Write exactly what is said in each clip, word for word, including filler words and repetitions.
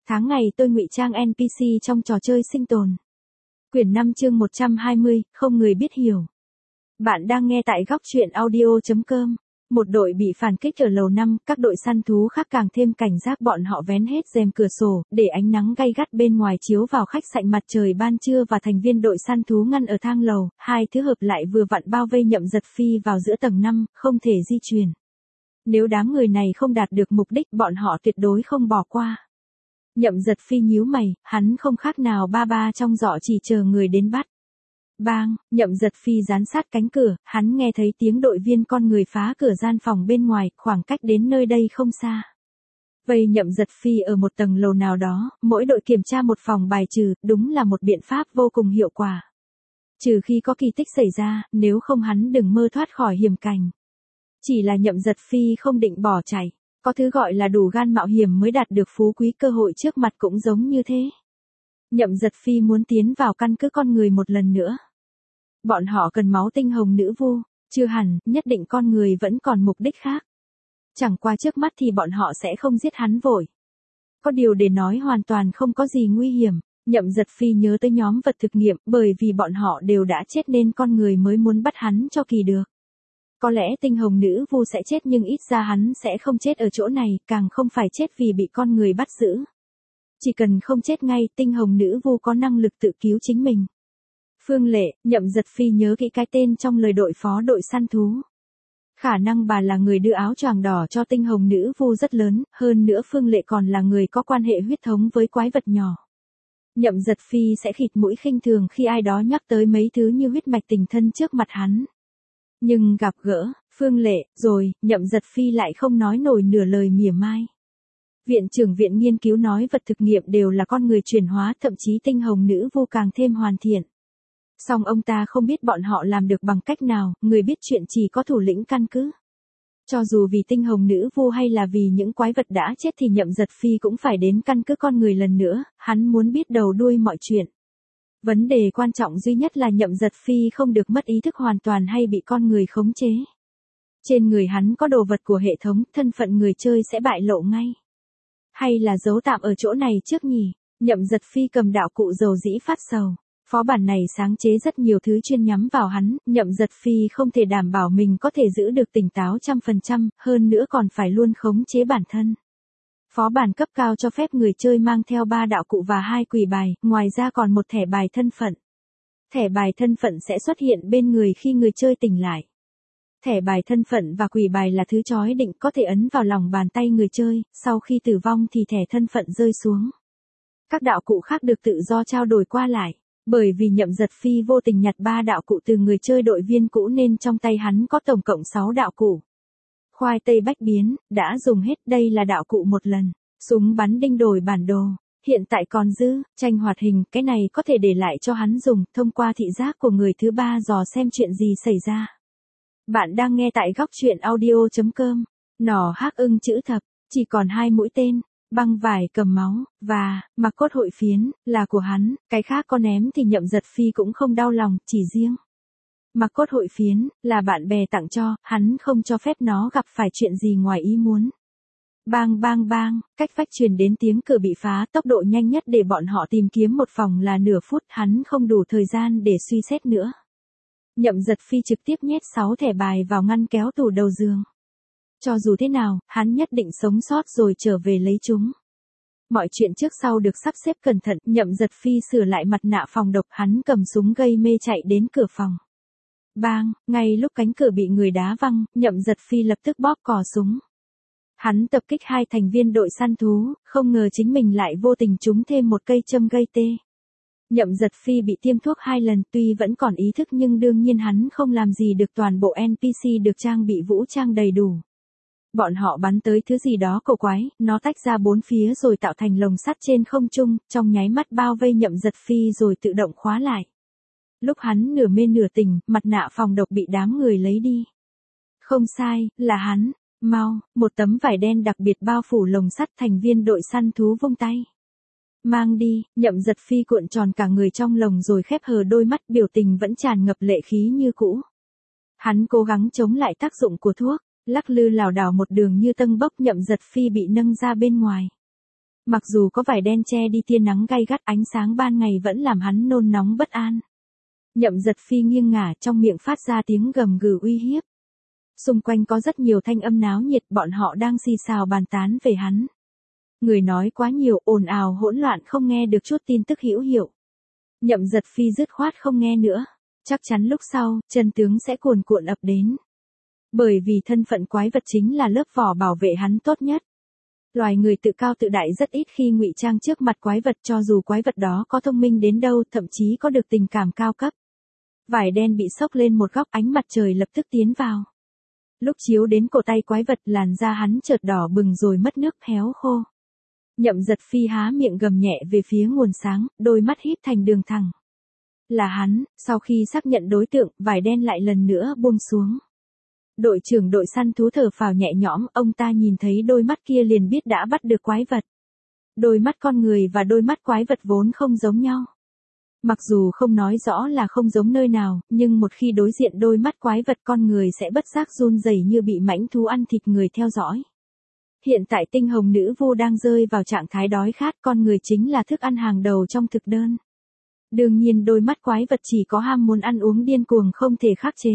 Tháng ngày tôi ngụy trang en pê xê trong trò chơi sinh tồn. Quyển năm chương một trăm hai mươi, không người biết hiểu. Bạn đang nghe tại góc truyện audio chấm com. Một đội bị phản kích ở lầu năm, các đội săn thú khác càng thêm cảnh giác, bọn họ vén hết rèm cửa sổ, để ánh nắng gay gắt bên ngoài chiếu vào khách sạn mặt trời ban trưa, và thành viên đội săn thú ngăn ở thang lầu, hai thứ hợp lại vừa vặn bao vây Nhậm Giật Phi vào giữa tầng năm, không thể di chuyển. Nếu đám người này không đạt được mục đích, bọn họ tuyệt đối không bỏ qua. Nhậm Giật Phi nhíu mày, hắn không khác nào ba ba trong giỏ chỉ chờ người đến bắt. Bang, Nhậm Giật Phi dán sát cánh cửa, hắn nghe thấy tiếng đội viên con người phá cửa gian phòng bên ngoài, khoảng cách đến nơi đây không xa. Vậy Nhậm Giật Phi ở một tầng lầu nào đó, mỗi đội kiểm tra một phòng bài trừ, đúng là một biện pháp vô cùng hiệu quả. Trừ khi có kỳ tích xảy ra, nếu không hắn đừng mơ thoát khỏi hiểm cảnh. Chỉ là Nhậm Giật Phi không định bỏ chạy. Có thứ gọi là đủ gan mạo hiểm mới đạt được phú quý, cơ hội trước mặt cũng giống như thế. Nhậm Giật Phi muốn tiến vào căn cứ con người một lần nữa. Bọn họ cần máu tinh hồng nữ vu, chưa hẳn, nhất định con người vẫn còn mục đích khác. Chẳng qua trước mắt thì bọn họ sẽ không giết hắn vội. Có điều để nói hoàn toàn không có gì nguy hiểm. Nhậm Giật Phi nhớ tới nhóm vật thực nghiệm, bởi vì bọn họ đều đã chết nên con người mới muốn bắt hắn cho kỳ được. Có lẽ tinh hồng nữ vu sẽ chết, nhưng ít ra hắn sẽ không chết ở chỗ này, càng không phải chết vì bị con người bắt giữ. Chỉ cần không chết ngay, tinh hồng nữ vu có năng lực tự cứu chính mình. Phương Lệ, Nhậm Giật Phi nhớ kỹ cái tên trong lời đội phó đội săn thú. Khả năng bà là người đưa áo choàng đỏ cho tinh hồng nữ vu rất lớn, hơn nữa Phương Lệ còn là người có quan hệ huyết thống với quái vật nhỏ. Nhậm Giật Phi sẽ khịt mũi khinh thường khi ai đó nhắc tới mấy thứ như huyết mạch tình thân trước mặt hắn. Nhưng gặp gỡ, Phương Lệ, rồi, Nhậm Giật Phi lại không nói nổi nửa lời mỉa mai. Viện trưởng viện nghiên cứu nói vật thực nghiệm đều là con người chuyển hóa, thậm chí tinh hồng nữ vu càng thêm hoàn thiện. Song ông ta không biết bọn họ làm được bằng cách nào, người biết chuyện chỉ có thủ lĩnh căn cứ. Cho dù vì tinh hồng nữ vu hay là vì những quái vật đã chết thì Nhậm Giật Phi cũng phải đến căn cứ con người lần nữa, hắn muốn biết đầu đuôi mọi chuyện. Vấn đề quan trọng duy nhất là Nhậm Giật Phi không được mất ý thức hoàn toàn hay bị con người khống chế. Trên người hắn có đồ vật của hệ thống, thân phận người chơi sẽ bại lộ ngay. Hay là giấu tạm ở chỗ này trước nhỉ? Nhậm Giật Phi cầm đạo cụ dầu dĩ phát sầu. Phó bản này sáng chế rất nhiều thứ chuyên nhắm vào hắn, Nhậm Giật Phi không thể đảm bảo mình có thể giữ được tỉnh táo trăm phần trăm, hơn nữa còn phải luôn khống chế bản thân. Phó bản cấp cao cho phép người chơi mang theo ba đạo cụ và hai quỷ bài, ngoài ra còn một thẻ bài thân phận. Thẻ bài thân phận sẽ xuất hiện bên người khi người chơi tỉnh lại. Thẻ bài thân phận và quỷ bài là thứ chói định, có thể ấn vào lòng bàn tay người chơi, sau khi tử vong thì thẻ thân phận rơi xuống. Các đạo cụ khác được tự do trao đổi qua lại. Bởi vì Nhậm Giật Phi vô tình nhặt ba đạo cụ từ người chơi đội viên cũ nên trong tay hắn có tổng cộng sáu đạo cụ. Khoai tây bách biến, đã dùng hết, đây là đạo cụ một lần. Súng bắn đinh đổi bản đồ, hiện tại còn dư, tranh hoạt hình, cái này có thể để lại cho hắn dùng, thông qua thị giác của người thứ ba dò xem chuyện gì xảy ra. Bạn đang nghe tại góc truyện audio chấm com. Nỏ hắc ưng chữ thập, chỉ còn hai mũi tên. Băng vải cầm máu, và, mặc cốt hội phiến, là của hắn, cái khác có ném thì Nhậm Giật Phi cũng không đau lòng, chỉ riêng. Mặc cốt hội phiến, là bạn bè tặng cho, hắn không cho phép nó gặp phải chuyện gì ngoài ý muốn. Bang bang bang, cách vách truyền đến tiếng cửa bị phá, tốc độ nhanh nhất để bọn họ tìm kiếm một phòng là nửa phút, hắn không đủ thời gian để suy xét nữa. Nhậm Giật Phi trực tiếp nhét sáu thẻ bài vào ngăn kéo tủ đầu giường. Cho dù thế nào, hắn nhất định sống sót rồi trở về lấy chúng. Mọi chuyện trước sau được sắp xếp cẩn thận, Nhậm Giật Phi sửa lại mặt nạ phòng độc, hắn cầm súng gây mê chạy đến cửa phòng. Bang, ngay lúc cánh cửa bị người đá văng, Nhậm Giật Phi lập tức bóp cò súng. Hắn tập kích hai thành viên đội săn thú, không ngờ chính mình lại vô tình trúng thêm một cây châm gây tê. Nhậm Giật Phi bị tiêm thuốc hai lần, tuy vẫn còn ý thức nhưng đương nhiên hắn không làm gì được, toàn bộ en pê xê được trang bị vũ trang đầy đủ. Bọn họ bắn tới thứ gì đó cổ quái, nó tách ra bốn phía rồi tạo thành lồng sắt trên không trung, trong nháy mắt bao vây Nhậm Giật Phi rồi tự động khóa lại. Lúc hắn nửa mê nửa tỉnh, mặt nạ phòng độc bị đám người lấy đi. Không sai, là hắn. Mau, một tấm vải đen đặc biệt bao phủ lồng sắt, thành viên đội săn thú vung tay. Mang đi, Nhậm Giật Phi cuộn tròn cả người trong lồng rồi khép hờ đôi mắt, biểu tình vẫn tràn ngập lệ khí như cũ. Hắn cố gắng chống lại tác dụng của thuốc. Lắc lư lảo đảo một đường như tâng bốc, Nhậm Giật Phi bị nâng ra bên ngoài. Mặc dù có vải đen che đi tia nắng gay gắt, ánh sáng ban ngày vẫn làm hắn nôn nóng bất an. Nhậm Giật Phi nghiêng ngả, trong miệng phát ra tiếng gầm gừ uy hiếp. Xung quanh có rất nhiều thanh âm náo nhiệt, bọn họ đang xì xào bàn tán về hắn. Người nói quá nhiều, ồn ào hỗn loạn, không nghe được chút tin tức hữu hiệu. Nhậm Giật Phi dứt khoát không nghe nữa, chắc chắn lúc sau, chân tướng sẽ cuồn cuộn ập đến. Bởi vì thân phận quái vật chính là lớp vỏ bảo vệ hắn tốt nhất. Loài người tự cao tự đại rất ít khi ngụy trang trước mặt quái vật, cho dù quái vật đó có thông minh đến đâu, thậm chí có được tình cảm cao cấp. Vải đen bị xốc lên một góc, ánh mặt trời lập tức tiến vào. Lúc chiếu đến cổ tay quái vật, làn da hắn chợt đỏ bừng rồi mất nước, héo khô. Nhậm Giật Phi há miệng gầm nhẹ về phía nguồn sáng, đôi mắt híp thành đường thẳng. Là hắn. Sau khi xác nhận đối tượng, vải đen lại lần nữa buông xuống. Đội trưởng đội săn thú thở phào nhẹ nhõm, ông ta nhìn thấy đôi mắt kia liền biết đã bắt được quái vật. Đôi mắt con người và đôi mắt quái vật vốn không giống nhau. Mặc dù không nói rõ là không giống nơi nào, nhưng một khi đối diện đôi mắt quái vật, con người sẽ bất giác run rẩy như bị mãnh thú ăn thịt người theo dõi. Hiện tại tinh hồng nữ vu đang rơi vào trạng thái đói khát, con người chính là thức ăn hàng đầu trong thực đơn. Đương nhiên đôi mắt quái vật chỉ có ham muốn ăn uống điên cuồng không thể khắc chế.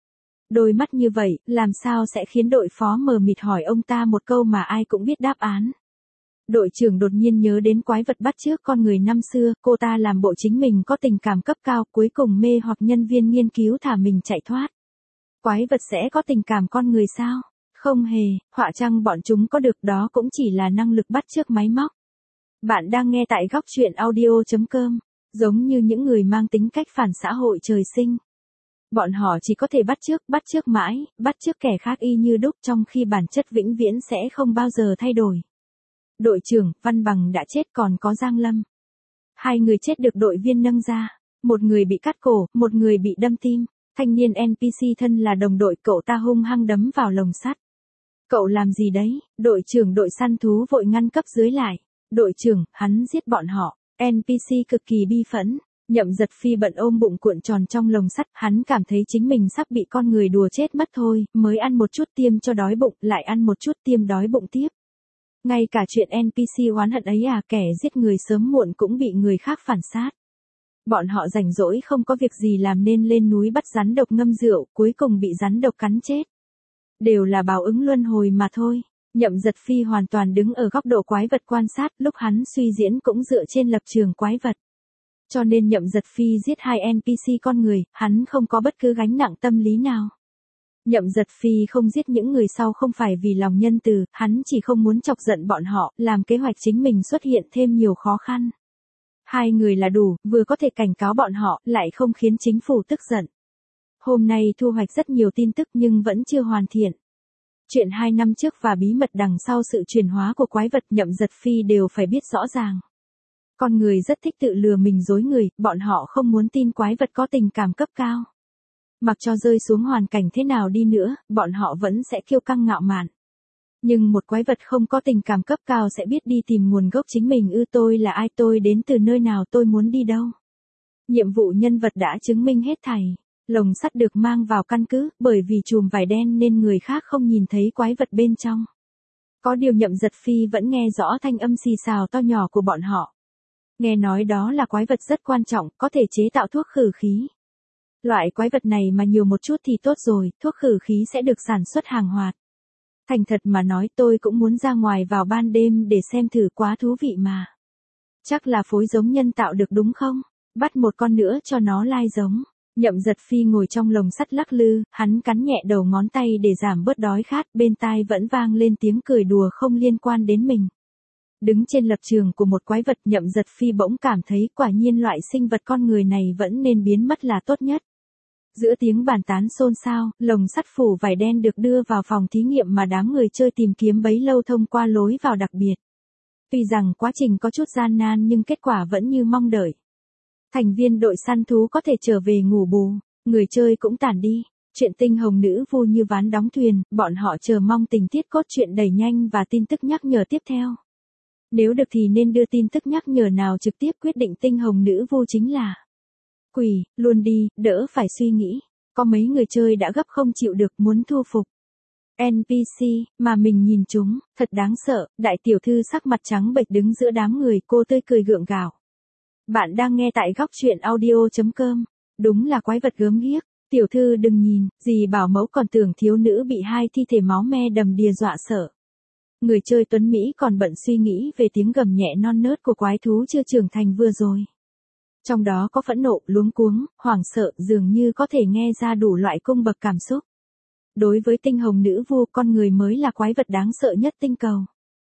Đôi mắt như vậy, làm sao sẽ khiến đội phó mờ mịt hỏi ông ta một câu mà ai cũng biết đáp án. Đội trưởng đột nhiên nhớ đến quái vật bắt chước con người năm xưa, cô ta làm bộ chính mình có tình cảm cấp cao, cuối cùng mê hoặc nhân viên nghiên cứu thả mình chạy thoát. Quái vật sẽ có tình cảm con người sao? Không hề, họa chăng bọn chúng có được, đó cũng chỉ là năng lực bắt chước máy móc. Bạn đang nghe tại góc truyện audio chấm com, giống như những người mang tính cách phản xã hội trời sinh. Bọn họ chỉ có thể bắt chước, bắt chước mãi, bắt chước kẻ khác y như đúc, trong khi bản chất vĩnh viễn sẽ không bao giờ thay đổi. Đội trưởng, Văn Bằng đã chết, còn có Giang Lâm. Hai người chết được đội viên nâng ra. Một người bị cắt cổ, một người bị đâm tim. Thanh niên en pê xê thân là đồng đội, cậu ta hung hăng đấm vào lồng sắt. Cậu làm gì đấy? Đội trưởng đội săn thú vội ngăn cấp dưới lại. Đội trưởng, hắn giết bọn họ. en pê xê cực kỳ bi phẫn. Nhậm Giật Phi bận ôm bụng cuộn tròn trong lồng sắt, hắn cảm thấy chính mình sắp bị con người đùa chết mất thôi, mới ăn một chút tiêm cho đói bụng, lại ăn một chút tiêm đói bụng tiếp. Ngay cả chuyện en pê xê oán hận ấy à, kẻ giết người sớm muộn cũng bị người khác phản sát. Bọn họ rảnh rỗi không có việc gì làm nên lên núi bắt rắn độc ngâm rượu, cuối cùng bị rắn độc cắn chết. Đều là báo ứng luân hồi mà thôi. Nhậm Giật Phi hoàn toàn đứng ở góc độ quái vật quan sát, lúc hắn suy diễn cũng dựa trên lập trường quái vật. Cho nên Nhậm Giật Phi giết hai en pê xê con người, hắn không có bất cứ gánh nặng tâm lý nào. Nhậm Giật Phi không giết những người sau không phải vì lòng nhân từ, hắn chỉ không muốn chọc giận bọn họ, làm kế hoạch chính mình xuất hiện thêm nhiều khó khăn. Hai người là đủ, vừa có thể cảnh cáo bọn họ, lại không khiến chính phủ tức giận. Hôm nay thu hoạch rất nhiều tin tức nhưng vẫn chưa hoàn thiện. Chuyện hai năm trước và bí mật đằng sau sự chuyển hóa của quái vật Nhậm Giật Phi đều phải biết rõ ràng. Con người rất thích tự lừa mình dối người, bọn họ không muốn tin quái vật có tình cảm cấp cao. Mặc cho rơi xuống hoàn cảnh thế nào đi nữa, bọn họ vẫn sẽ kiêu căng ngạo mạn. Nhưng một quái vật không có tình cảm cấp cao sẽ biết đi tìm nguồn gốc chính mình, ư tôi là ai, tôi đến từ nơi nào, tôi muốn đi đâu. Nhiệm vụ nhân vật đã chứng minh hết thảy. Lồng sắt được mang vào căn cứ, bởi vì chùm vải đen nên người khác không nhìn thấy quái vật bên trong. Có điều Nhậm Giật Phi vẫn nghe rõ thanh âm xì xào to nhỏ của bọn họ. Nghe nói đó là quái vật rất quan trọng, có thể chế tạo thuốc khử khí. Loại quái vật này mà nhiều một chút thì tốt rồi, thuốc khử khí sẽ được sản xuất hàng hoạt. Thành thật mà nói, tôi cũng muốn ra ngoài vào ban đêm để xem thử, quá thú vị mà. Chắc là phối giống nhân tạo được đúng không? Bắt một con nữa cho nó lai giống. Nhậm Giật Phi ngồi trong lồng sắt lắc lư, hắn cắn nhẹ đầu ngón tay để giảm bớt đói khát, bên tai vẫn vang lên tiếng cười đùa không liên quan đến mình. Đứng trên lập trường của một quái vật, Nhậm Giật Phi bỗng cảm thấy quả nhiên loại sinh vật con người này vẫn nên biến mất là tốt nhất. Giữa tiếng bàn tán xôn xao, lồng sắt phủ vải đen được đưa vào phòng thí nghiệm mà đám người chơi tìm kiếm bấy lâu thông qua lối vào đặc biệt. Tuy rằng quá trình có chút gian nan nhưng kết quả vẫn như mong đợi. Thành viên đội săn thú có thể trở về ngủ bù, người chơi cũng tản đi. Chuyện tinh hồng nữ vu như ván đóng thuyền, bọn họ chờ mong tình tiết cốt truyện đẩy nhanh và tin tức nhắc nhở tiếp theo. Nếu được thì nên đưa tin tức nhắc nhở nào trực tiếp quyết định tinh hồng nữ vu chính là quỷ, luôn đi, đỡ phải suy nghĩ. Có mấy người chơi đã gấp không chịu được muốn thu phục. en pê xê, mà mình nhìn chúng, thật đáng sợ, đại tiểu thư sắc mặt trắng bệch đứng giữa đám người, cô tươi cười gượng gạo. Bạn đang nghe tại góc truyện audio.com, đúng là quái vật gớm ghiếc, tiểu thư đừng nhìn, dì bảo mẫu còn tưởng thiếu nữ bị hai thi thể máu me đầm đìa dọa sợ. Người chơi Tuấn Mỹ còn bận suy nghĩ về tiếng gầm nhẹ non nớt của quái thú chưa trưởng thành vừa rồi. Trong đó có phẫn nộ, luống cuống, hoảng sợ, dường như có thể nghe ra đủ loại cung bậc cảm xúc. Đối với tinh hồng nữ vu, con người mới là quái vật đáng sợ nhất tinh cầu.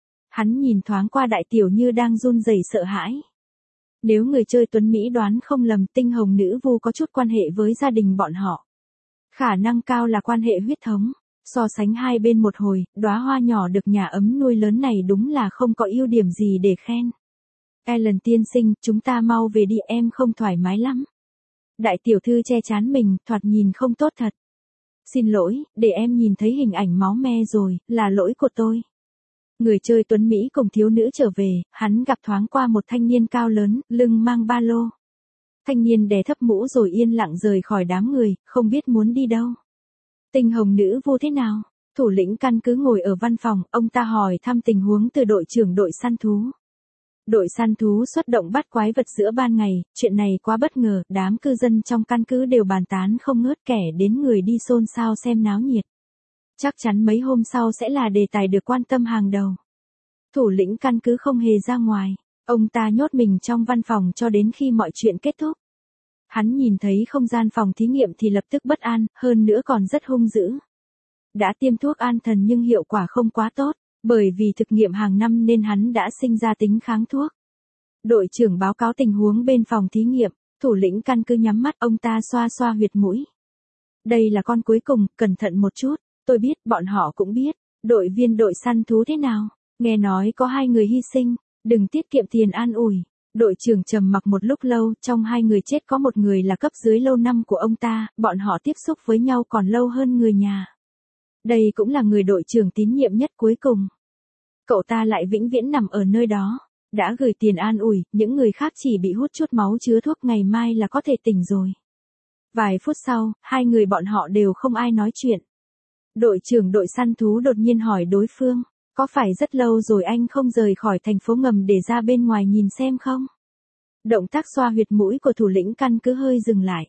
Hắn nhìn thoáng qua đại tiểu như đang run rẩy sợ hãi. Nếu người chơi Tuấn Mỹ đoán không lầm, tinh hồng nữ vu có chút quan hệ với gia đình bọn họ. Khả năng cao là quan hệ huyết thống. So sánh hai bên một hồi, đóa hoa nhỏ được nhà ấm nuôi lớn này đúng là không có ưu điểm gì để khen. Ellen tiên sinh, chúng ta mau về đi, em không thoải mái lắm. Đại tiểu thư che chán mình, thoạt nhìn không tốt thật. Xin lỗi, để em nhìn thấy hình ảnh máu me rồi, là lỗi của tôi. Người chơi Tuấn Mỹ cùng thiếu nữ trở về, hắn gặp thoáng qua một thanh niên cao lớn, lưng mang ba lô. Thanh niên đè thấp mũ rồi yên lặng rời khỏi đám người, không biết muốn đi đâu. Tinh hồng nữ vu thế nào? Thủ lĩnh căn cứ ngồi ở văn phòng, ông ta hỏi thăm tình huống từ đội trưởng đội săn thú. Đội săn thú xuất động bắt quái vật giữa ban ngày, chuyện này quá bất ngờ, đám cư dân trong căn cứ đều bàn tán không ngớt, kẻ đến người đi xôn xao xem náo nhiệt. Chắc chắn mấy hôm sau sẽ là đề tài được quan tâm hàng đầu. Thủ lĩnh căn cứ không hề ra ngoài, ông ta nhốt mình trong văn phòng cho đến khi mọi chuyện kết thúc. Hắn nhìn thấy không gian phòng thí nghiệm thì lập tức bất an, hơn nữa còn rất hung dữ. Đã tiêm thuốc an thần nhưng hiệu quả không quá tốt, bởi vì thực nghiệm hàng năm nên hắn đã sinh ra tính kháng thuốc. Đội trưởng báo cáo tình huống bên phòng thí nghiệm, thủ lĩnh căn cứ nhắm mắt, ông ta xoa xoa huyệt mũi. Đây là con cuối cùng, cẩn thận một chút, tôi biết, bọn họ cũng biết, đội viên đội săn thú thế nào, nghe nói có hai người hy sinh, đừng tiết kiệm tiền an ủi. Đội trưởng trầm mặc một lúc lâu, trong hai người chết có một người là cấp dưới lâu năm của ông ta, bọn họ tiếp xúc với nhau còn lâu hơn người nhà. Đây cũng là người đội trưởng tín nhiệm nhất cuối cùng. Cậu ta lại vĩnh viễn nằm ở nơi đó, đã gửi tiền an ủi, những người khác chỉ bị hút chút máu chứa thuốc, ngày mai là có thể tỉnh rồi. Vài phút sau, hai người bọn họ đều không ai nói chuyện. Đội trưởng đội săn thú đột nhiên hỏi đối phương. Có phải rất lâu rồi anh không rời khỏi thành phố ngầm để ra bên ngoài nhìn xem không? Động tác xoa huyệt mũi của thủ lĩnh căn cứ hơi dừng lại.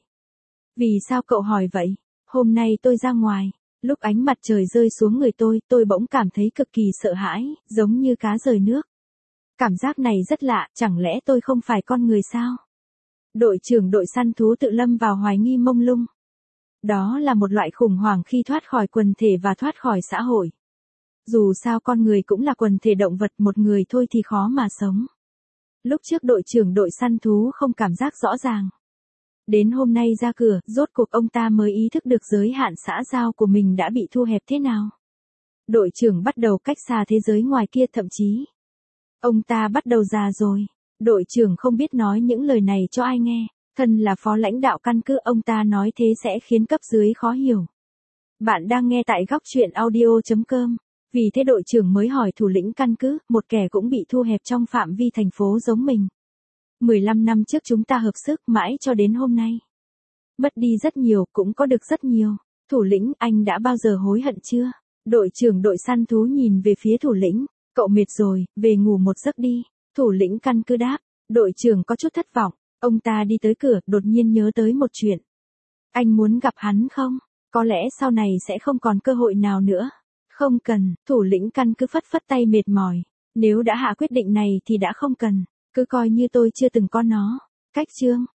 Vì sao cậu hỏi vậy? Hôm nay tôi ra ngoài, lúc ánh mặt trời rơi xuống người tôi, tôi bỗng cảm thấy cực kỳ sợ hãi, giống như cá rời nước. Cảm giác này rất lạ, chẳng lẽ tôi không phải con người sao? Đội trưởng đội săn thú tự lâm vào hoài nghi mông lung. Đó là một loại khủng hoảng khi thoát khỏi quần thể và thoát khỏi xã hội. Dù sao con người cũng là quần thể động vật, một người thôi thì khó mà sống. Lúc trước đội trưởng đội săn thú không cảm giác rõ ràng. Đến hôm nay ra cửa, rốt cuộc ông ta mới ý thức được giới hạn xã giao của mình đã bị thu hẹp thế nào. Đội trưởng bắt đầu cách xa thế giới ngoài kia, thậm chí. Ông ta bắt đầu già rồi. Đội trưởng không biết nói những lời này cho ai nghe. Thân là phó lãnh đạo căn cứ, ông ta nói thế sẽ khiến cấp dưới khó hiểu. Bạn đang nghe tại góc truyện audio.com. Vì thế đội trưởng mới hỏi thủ lĩnh căn cứ, một kẻ cũng bị thu hẹp trong phạm vi thành phố giống mình. mười lăm năm trước chúng ta hợp sức mãi cho đến hôm nay. Mất đi rất nhiều, cũng có được rất nhiều. Thủ lĩnh, anh đã bao giờ hối hận chưa? Đội trưởng đội săn thú nhìn về phía thủ lĩnh. Cậu mệt rồi, về ngủ một giấc đi. Thủ lĩnh căn cứ đáp. Đội trưởng có chút thất vọng. Ông ta đi tới cửa, đột nhiên nhớ tới một chuyện. Anh muốn gặp hắn không? Có lẽ sau này sẽ không còn cơ hội nào nữa. Không cần, thủ lĩnh căn cứ phất phất tay mệt mỏi. Nếu đã hạ quyết định này thì đã không cần. Cứ coi như tôi chưa từng có nó. Cách chương.